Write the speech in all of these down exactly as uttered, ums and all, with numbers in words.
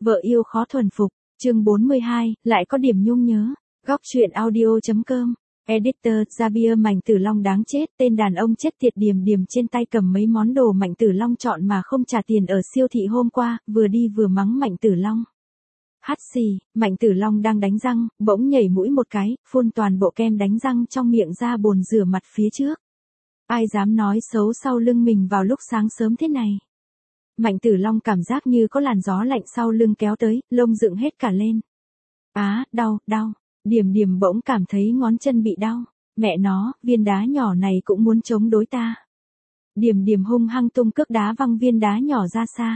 Vợ yêu khó thuần phục, chương bốn mươi hai, lại có điểm nhung nhớ. Góc truyện audio chấm com. Editor, Javier Mạnh Tử Long đáng chết, tên đàn ông chết tiệt Điềm Điềm trên tay cầm mấy món đồ Mạnh Tử Long chọn mà không trả tiền ở siêu thị hôm qua, vừa đi vừa mắng Mạnh Tử Long. Hắt xì, Mạnh Tử Long đang đánh răng, bỗng nhảy mũi một cái, phun toàn bộ kem đánh răng trong miệng ra bồn rửa mặt phía trước. Ai dám nói xấu sau lưng mình vào lúc sáng sớm thế này. Mạnh Tử Long cảm giác như có làn gió lạnh sau lưng kéo tới, lông dựng hết cả lên. Á, đau, đau. Điềm Điềm bỗng cảm thấy ngón chân bị đau. Mẹ nó, viên đá nhỏ này cũng muốn chống đối ta. Điềm Điềm hung hăng tung cước đá văng viên đá nhỏ ra xa.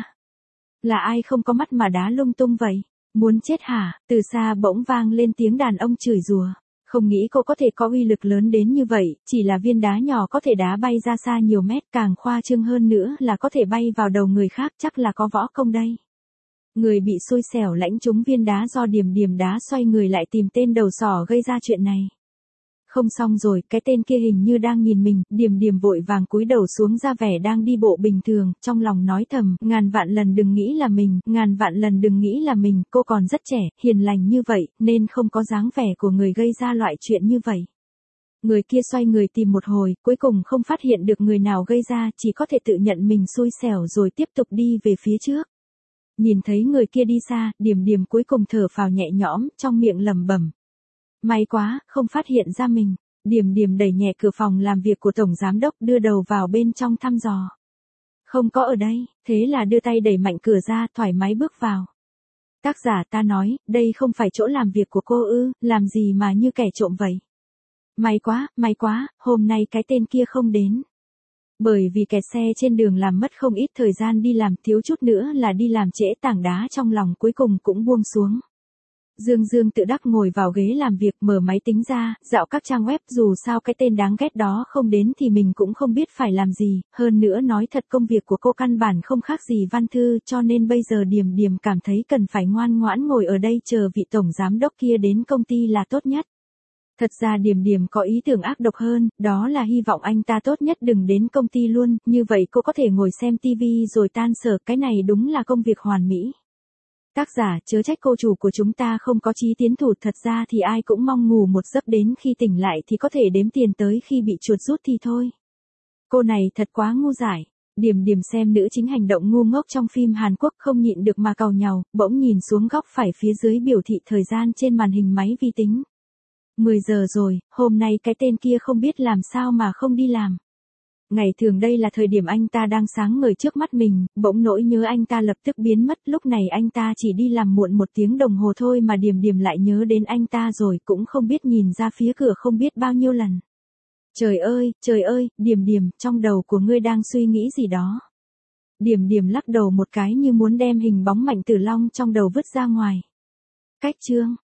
Là ai không có mắt mà đá lung tung vậy? Muốn chết hả? Từ xa bỗng vang lên tiếng đàn ông chửi rủa. Không nghĩ cô có thể có uy lực lớn đến như vậy, chỉ là viên đá nhỏ có thể đá bay ra xa nhiều mét, càng khoa trương hơn nữa là có thể bay vào đầu người khác, chắc là có võ công đây. Người bị xui xẻo lãnh trúng viên đá do Điềm Điềm đá xoay người lại tìm tên đầu sỏ gây ra chuyện này. Không xong rồi, cái tên kia hình như đang nhìn mình, Điềm Điềm vội vàng cúi đầu xuống ra vẻ đang đi bộ bình thường, trong lòng nói thầm, ngàn vạn lần đừng nghĩ là mình, ngàn vạn lần đừng nghĩ là mình, cô còn rất trẻ, hiền lành như vậy, nên không có dáng vẻ của người gây ra loại chuyện như vậy. Người kia xoay người tìm một hồi, cuối cùng không phát hiện được người nào gây ra, chỉ có thể tự nhận mình xui xẻo rồi tiếp tục đi về phía trước. Nhìn thấy người kia đi xa, Điềm Điềm cuối cùng thở phào nhẹ nhõm, trong miệng lẩm bẩm. May quá, không phát hiện ra mình. Điềm Điềm đẩy nhẹ cửa phòng làm việc của tổng giám đốc, đưa đầu vào bên trong thăm dò. Không có ở đây, thế là đưa tay đẩy mạnh cửa ra, thoải mái bước vào. Tác giả ta nói, đây không phải chỗ làm việc của cô ư, làm gì mà như kẻ trộm vậy. May quá, may quá, hôm nay cái tên kia không đến. Bởi vì kẹt xe trên đường làm mất không ít thời gian đi làm, thiếu chút nữa là đi làm trễ, tảng đá trong lòng cuối cùng cũng buông xuống. Dương Dương tự đắc ngồi vào ghế làm việc, mở máy tính ra, dạo các trang web, dù sao cái tên đáng ghét đó không đến thì mình cũng không biết phải làm gì, hơn nữa nói thật công việc của cô căn bản không khác gì văn thư, cho nên bây giờ Điềm Điềm cảm thấy cần phải ngoan ngoãn ngồi ở đây chờ vị tổng giám đốc kia đến công ty là tốt nhất. Thật ra Điềm Điềm có ý tưởng ác độc hơn, đó là hy vọng anh ta tốt nhất đừng đến công ty luôn, như vậy cô có thể ngồi xem tivi rồi tan sở, cái này đúng là công việc hoàn mỹ. Tác giả, chớ trách cô chủ của chúng ta không có chí tiến thủ, thật ra thì ai cũng mong ngủ một giấc đến khi tỉnh lại thì có thể đếm tiền tới khi bị chuột rút thì thôi. Cô này thật quá ngu dại. Điềm Điềm xem nữ chính hành động ngu ngốc trong phim Hàn Quốc không nhịn được mà càu nhàu, bỗng nhìn xuống góc phải phía dưới biểu thị thời gian trên màn hình máy vi tính. mười giờ rồi, hôm nay cái tên kia không biết làm sao mà không đi làm. Ngày thường đây là thời điểm anh ta đang sáng ngời trước mắt mình, bỗng nỗi nhớ anh ta lập tức biến mất, lúc này anh ta chỉ đi làm muộn một tiếng đồng hồ thôi mà Điềm Điềm lại nhớ đến anh ta rồi, cũng không biết nhìn ra phía cửa không biết bao nhiêu lần. Trời ơi, trời ơi, Điềm Điềm, trong đầu của ngươi đang suy nghĩ gì đó. Điềm Điềm lắc đầu một cái như muốn đem hình bóng Mạnh Tử Long trong đầu vứt ra ngoài. Cách chương